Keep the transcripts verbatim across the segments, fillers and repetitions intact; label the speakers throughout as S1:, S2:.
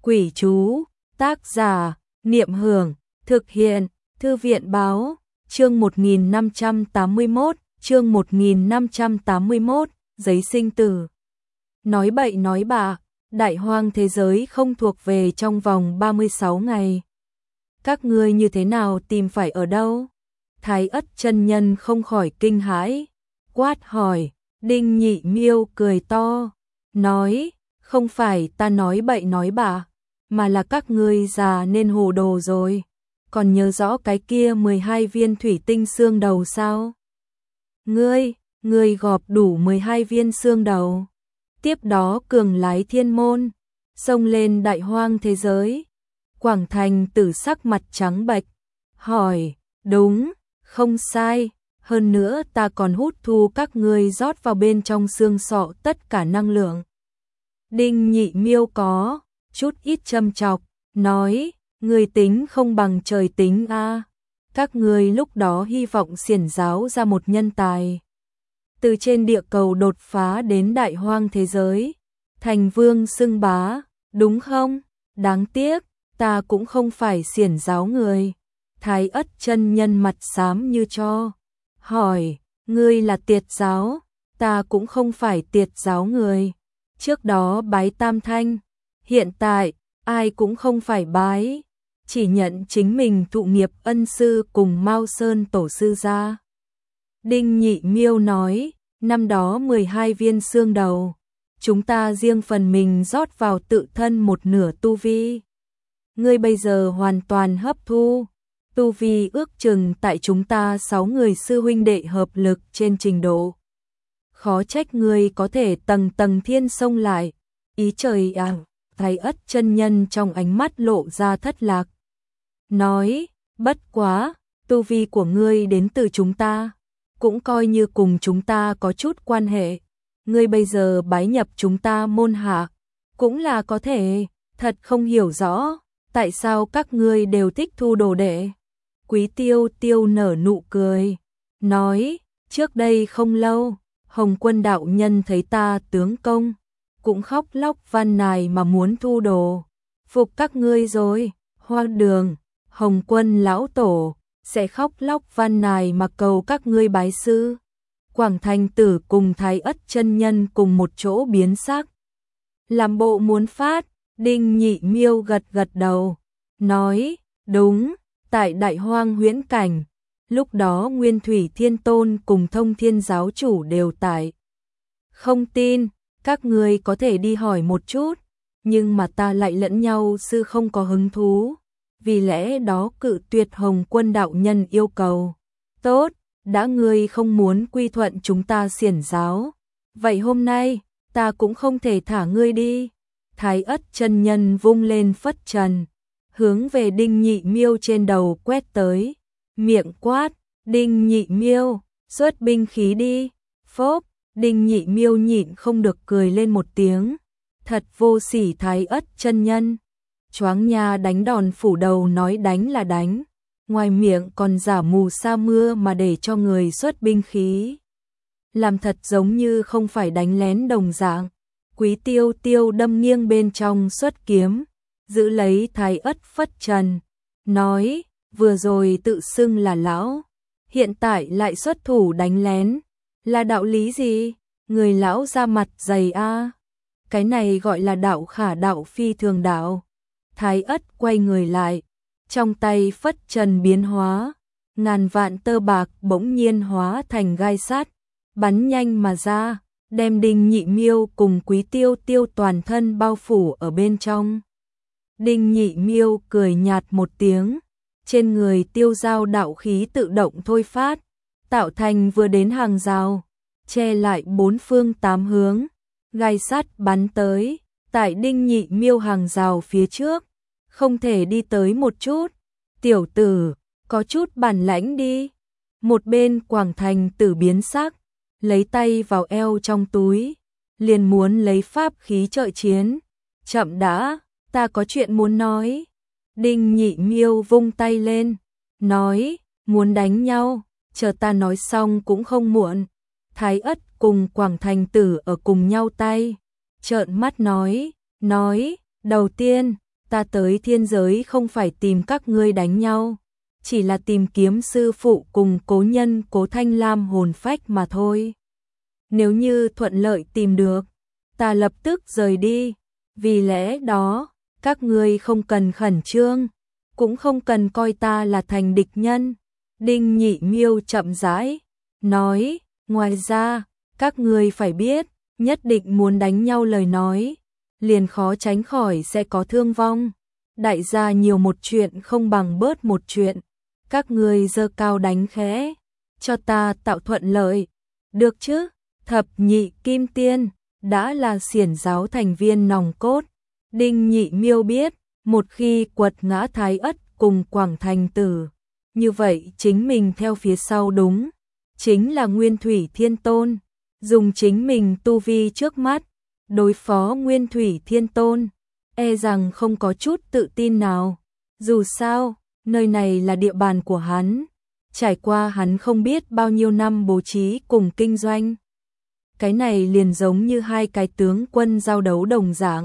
S1: Quỷ chú, tác giả, Niệm Hưởng, thực hiện, Thư viện Báo, chương một nghìn năm trăm tám mươi mốt, chương một nghìn năm trăm tám mươi mốt, giấy sinh tử. Nói bậy nói bạ, đại hoang thế giới không thuộc về trong vòng ba mươi sáu ngày. Các ngươi như thế nào tìm phải ở đâu? Thái Ất chân nhân không khỏi kinh hãi, quát hỏi. Đinh Nhị Miêu cười to, nói, không phải ta nói bậy nói bạ, mà là các ngươi già nên hồ đồ rồi. Còn nhớ rõ cái kia mười hai viên thủy tinh xương đầu sao? Ngươi, ngươi gọp đủ mười hai viên xương đầu. Tiếp đó cường lái thiên môn, xông lên đại hoang thế giới. Quảng Thành Tử sắc mặt trắng bệch, hỏi, đúng, không sai. Hơn nữa ta còn hút thu các ngươi rót vào bên trong xương sọ tất cả năng lượng. Đinh Nhị Miêu có chút ít châm chọc, nói, người tính không bằng trời tính a. À. Các ngươi lúc đó hy vọng xiển giáo ra một nhân tài. Từ trên địa cầu đột phá đến đại hoang thế giới, thành vương xưng bá, đúng không? Đáng tiếc, ta cũng không phải xiển giáo người. Thái Ất chân nhân mặt xám như tro, hỏi, ngươi là Tiệt giáo? Ta cũng không phải Tiệt giáo người. Trước đó bái Tam Thanh, hiện tại ai cũng không phải bái, chỉ nhận chính mình thụ nghiệp ân sư cùng Mao Sơn tổ sư ra. Đinh Nhị Miêu nói, năm đó mười hai viên xương đầu, chúng ta riêng phần mình rót vào tự thân một nửa tu vi. Ngươi bây giờ hoàn toàn hấp thu. Tu vi ước chừng tại chúng ta sáu người sư huynh đệ hợp lực trên trình độ. Khó trách ngươi có thể tầng tầng thiên xông lại. Ý trời à, Thái Ất chân nhân trong ánh mắt lộ ra thất lạc. Nói, bất quá, tu vi của ngươi đến từ chúng ta, cũng coi như cùng chúng ta có chút quan hệ. Ngươi bây giờ bái nhập chúng ta môn hạ, cũng là có thể, thật không hiểu rõ, tại sao các ngươi đều thích thu đồ đệ. Quý Tiêu Tiêu nở nụ cười, nói, trước đây không lâu, Hồng Quân đạo nhân thấy ta tướng công, cũng khóc lóc van nài mà muốn thu đồ, phục các ngươi rồi. Hoa Đường, Hồng Quân lão tổ, sẽ khóc lóc van nài mà cầu các ngươi bái sư. Quảng Thành Tử cùng Thái Ất chân nhân cùng một chỗ biến sắc, làm bộ muốn phát. Đinh Nhị Miêu gật gật đầu, nói, đúng. Tại đại hoang huyễn cảnh, lúc đó Nguyên Thủy Thiên Tôn cùng Thông Thiên giáo chủ đều tại. Không tin, các ngươi có thể đi hỏi một chút, nhưng mà ta lại lẫn nhau sư không có hứng thú, vì lẽ đó cự tuyệt Hồng Quân đạo nhân yêu cầu. Tốt, đã ngươi không muốn quy thuận chúng ta xiển giáo, vậy hôm nay ta cũng không thể thả ngươi đi. Thái Ất chân nhân vung lên phất trần, hướng về Đinh Nhị Miêu trên đầu quét tới, miệng quát, Đinh Nhị Miêu, xuất binh khí đi. Phốp, Đinh Nhị Miêu nhịn không được cười lên một tiếng, thật vô sỉ Thái Ất chân nhân. Choáng nha đánh đòn phủ đầu nói đánh là đánh, ngoài miệng còn giả mù sa mưa mà để cho người xuất binh khí. Làm thật giống như không phải đánh lén đồng dạng. Quý Tiêu Tiêu đâm nghiêng bên trong xuất kiếm, giữ lấy Thái Ất phất trần, nói, vừa rồi tự xưng là lão, hiện tại lại xuất thủ đánh lén, là đạo lý gì? Người lão ra mặt dày a. À. Cái này gọi là đạo khả đạo phi thường đạo. Thái Ất quay người lại, trong tay phất trần biến hóa, ngàn vạn tơ bạc bỗng nhiên hóa thành gai sắt, bắn nhanh mà ra, đem Đinh Nhị Miêu cùng Quý Tiêu Tiêu toàn thân bao phủ ở bên trong. Đinh Nhị Miêu cười nhạt một tiếng, trên người tiêu giao đạo khí tự động thôi phát, tạo thành vừa đến hàng rào, che lại bốn phương tám hướng, gai sắt bắn tới, tại Đinh Nhị Miêu hàng rào phía trước, không thể đi tới một chút. Tiểu tử, có chút bản lãnh đi. Một bên Quảng Thành Tử biến sắc, lấy tay vào eo trong túi, liền muốn lấy pháp khí trợ chiến. Chậm đã, ta có chuyện muốn nói. Đinh Nhị Miêu vung tay lên, nói, muốn đánh nhau, chờ ta nói xong cũng không muộn. Thái Ất cùng Quảng Thành Tử ở cùng nhau tay, trợn mắt nói, nói, đầu tiên, ta tới thiên giới không phải tìm các ngươi đánh nhau, chỉ là tìm kiếm sư phụ cùng cố nhân Cố Thanh Lam hồn phách mà thôi. Nếu như thuận lợi tìm được, ta lập tức rời đi, vì lẽ đó, các ngươi không cần khẩn trương, cũng không cần coi ta là thành địch nhân. Đinh Nhị Miêu chậm rãi nói, ngoài ra, các ngươi phải biết, nhất định muốn đánh nhau lời nói, liền khó tránh khỏi sẽ có thương vong. Đại gia nhiều một chuyện không bằng bớt một chuyện, các ngươi giơ cao đánh khẽ, cho ta tạo thuận lợi, được chứ? Thập nhị kim tiên, đã là xiển giáo thành viên nòng cốt. Đinh Nhị Miêu biết, một khi quật ngã Thái Ất cùng Quảng Thành Tử, như vậy chính mình theo phía sau đúng, chính là Nguyên Thủy Thiên Tôn, dùng chính mình tu vi trước mắt, đối phó Nguyên Thủy Thiên Tôn, e rằng không có chút tự tin nào. Dù sao, nơi này là địa bàn của hắn, trải qua hắn không biết bao nhiêu năm bố trí cùng kinh doanh. Cái này liền giống như hai cái tướng quân giao đấu đồng dạng.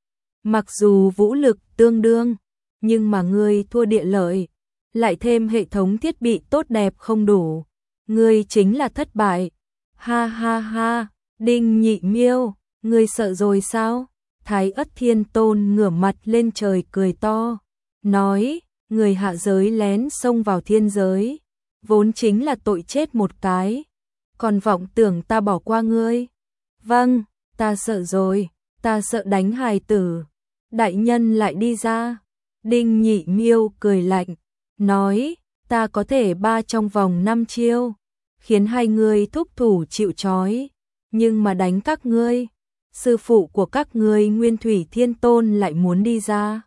S1: Mặc dù vũ lực tương đương, nhưng mà ngươi thua địa lợi, lại thêm hệ thống thiết bị tốt đẹp không đủ, ngươi chính là thất bại. Ha ha ha, Đinh Nhị Miêu, ngươi sợ rồi sao? Thái Ất Thiên Tôn ngửa mặt lên trời cười to, nói, người hạ giới lén xông vào thiên giới, vốn chính là tội chết một cái, còn vọng tưởng ta bỏ qua ngươi. Vâng, ta sợ rồi, ta sợ đánh hài tử. Đại nhân lại đi ra. Đinh Nhị Miêu cười lạnh, nói, ta có thể ba trong vòng năm chiêu, khiến hai người thúc thủ chịu trói, nhưng mà đánh các ngươi, sư phụ của các ngươi Nguyên Thủy Thiên Tôn lại muốn đi ra.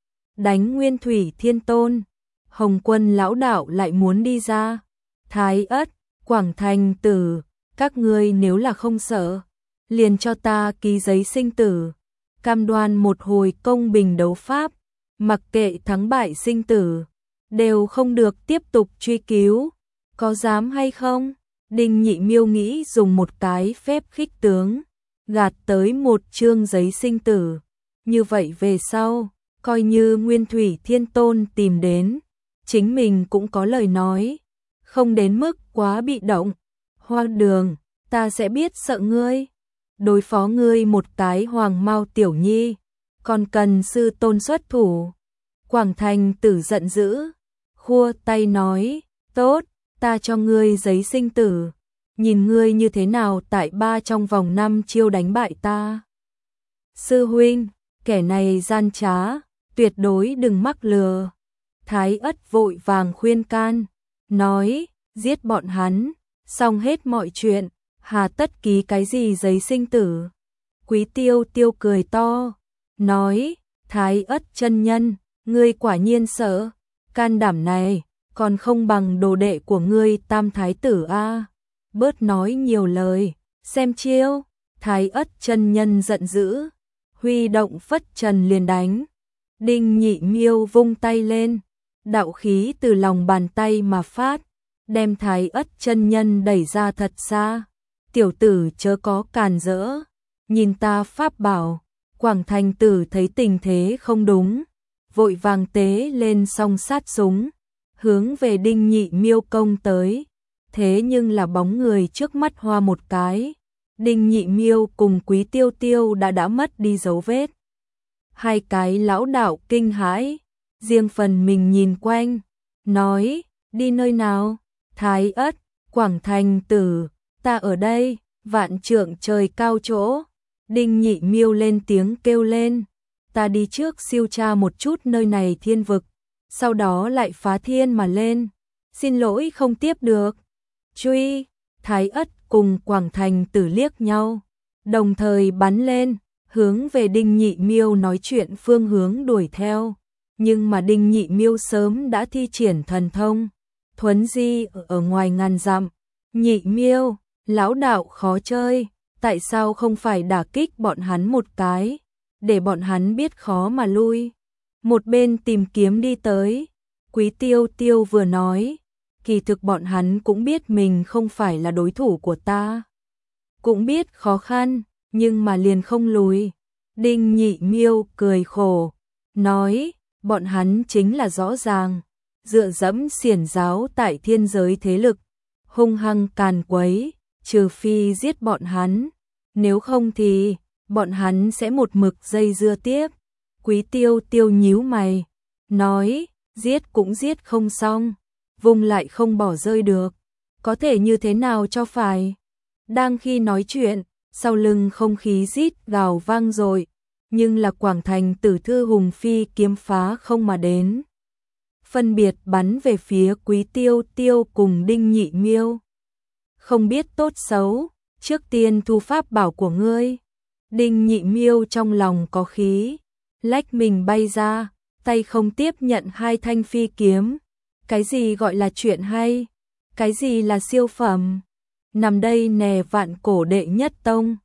S1: Đánh Nguyên Thủy Thiên Tôn, Hồng Quân lão đạo lại muốn đi ra. Thái Ất, Quảng Thành Tử, các ngươi nếu là không sợ, liền cho ta ký giấy sinh tử, cam đoan một hồi công bình đấu pháp, mặc kệ thắng bại sinh tử, đều không được tiếp tục truy cứu, có dám hay không? Đinh Nhị Miêu nghĩ dùng một cái phép khích tướng, gạt tới một chương giấy sinh tử, như vậy về sau, coi như Nguyên Thủy Thiên Tôn tìm đến, chính mình cũng có lời nói, không đến mức quá bị động. Hoa Đường, ta sẽ biết sợ ngươi, đối phó ngươi một cái hoàng mao tiểu nhi, còn cần sư tôn xuất thủ. Quảng Thành Tử giận dữ, khua tay nói, tốt, ta cho ngươi giấy sinh tử, nhìn ngươi như thế nào tại ba trong vòng năm chiêu đánh bại ta. Sư huynh, kẻ này gian trá, tuyệt đối đừng mắc lừa. Thái Ất vội vàng khuyên can, nói, giết bọn hắn, xong hết mọi chuyện, hà tất ký cái gì giấy sinh tử. Quý Tiêu Tiêu cười to, nói, Thái Ất chân nhân, ngươi quả nhiên sợ, can đảm này, còn không bằng đồ đệ của ngươi Tam Thái Tử a. Bớt nói nhiều lời, xem chiêu. Thái Ất chân nhân giận dữ, huy động phất trần liền đánh. Đinh Nhị Miêu vung tay lên, đạo khí từ lòng bàn tay mà phát, đem Thái Ất chân nhân đẩy ra thật xa. Tiểu tử chớ có càn rỡ, nhìn ta pháp bảo. Quảng Thành Tử thấy tình thế không đúng, vội vàng tế lên song sát súng, hướng về Đinh Nhị Miêu công tới. Thế nhưng là bóng người trước mắt hoa một cái, Đinh Nhị Miêu cùng Quý Tiêu Tiêu đã đã mất đi dấu vết. Hai cái lão đạo kinh hãi, riêng phần mình nhìn quanh, nói, đi nơi nào? Thái Ất, Quảng Thành Tử, ta ở đây, vạn trượng trời cao chỗ. Đinh Nhị Miêu lên tiếng kêu lên, ta đi trước siêu tra một chút nơi này thiên vực, sau đó lại phá thiên mà lên, xin lỗi không tiếp được. Truy, Thái Ất cùng Quảng Thành Tử liếc nhau, đồng thời bắn lên, hướng về Đinh Nhị Miêu nói chuyện phương hướng đuổi theo, nhưng mà Đinh Nhị Miêu sớm đã thi triển thần thông, thuấn di ở ngoài ngàn dặm. Nhị Miêu, lão đạo khó chơi, tại sao không phải đả kích bọn hắn một cái, để bọn hắn biết khó mà lui. Một bên tìm kiếm đi tới, Quý Tiêu Tiêu vừa nói, kỳ thực bọn hắn cũng biết mình không phải là đối thủ của ta, cũng biết khó khăn, nhưng mà liền không lùi. Đinh Nhị Miêu cười khổ, nói, bọn hắn chính là rõ ràng, dựa dẫm xiển giáo tại thiên giới thế lực, hung hăng càn quấy, trừ phi giết bọn hắn, nếu không thì bọn hắn sẽ một mực dây dưa tiếp. Quý Tiêu Tiêu nhíu mày, nói, giết cũng giết không xong, vùng lại không bỏ rơi được, có thể như thế nào cho phải. Đang khi nói chuyện, sau lưng không khí rít gào vang dội, nhưng là Quảng Thành Tử Thư hùng phi kiếm phá không mà đến, phân biệt bắn về phía Quý Tiêu Tiêu cùng Đinh Nhị Miêu. Không biết tốt xấu, trước tiên thu pháp bảo của ngươi. Đinh Nhị Miêu trong lòng có khí, lách mình bay ra, tay không tiếp nhận hai thanh phi kiếm. Cái gì gọi là chuyện hay? Cái gì là siêu phẩm? Nằm đây nè vạn cổ đệ nhất tông,